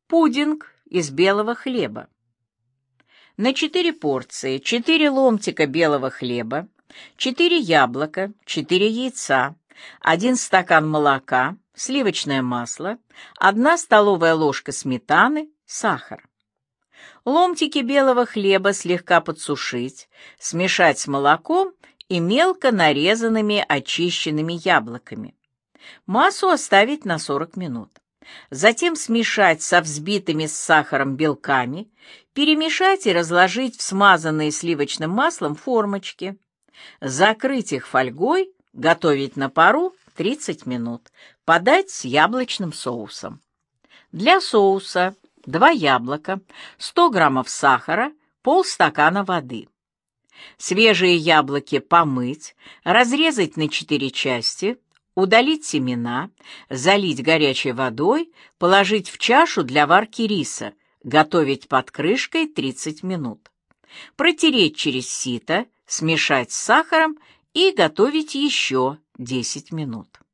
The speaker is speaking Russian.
Пудинг из белого хлеба. На 4 порции 4 ломтика белого хлеба, 4 яблока, 4 яйца, 1 стакан молока, сливочное масло, 1 столовая ложка сметаны, сахар. Ломтики белого хлеба слегка подсушить, смешать с молоком и мелко нарезанными очищенными яблоками. Массу оставить на 40 минут. Затем смешать со взбитыми с сахаром белками, перемешать и разложить в смазанные сливочным маслом формочки. Закрыть их фольгой, готовить на пару 30 минут. Подать с яблочным соусом. Для соуса 2 яблока, 100 граммов сахара, полстакана воды. Свежие яблоки помыть, разрезать на 4 части, удалить семена, залить горячей водой, положить в чашу для варки риса, готовить под крышкой 30 минут. Протереть через сито, смешать с сахаром и готовить еще 10 минут.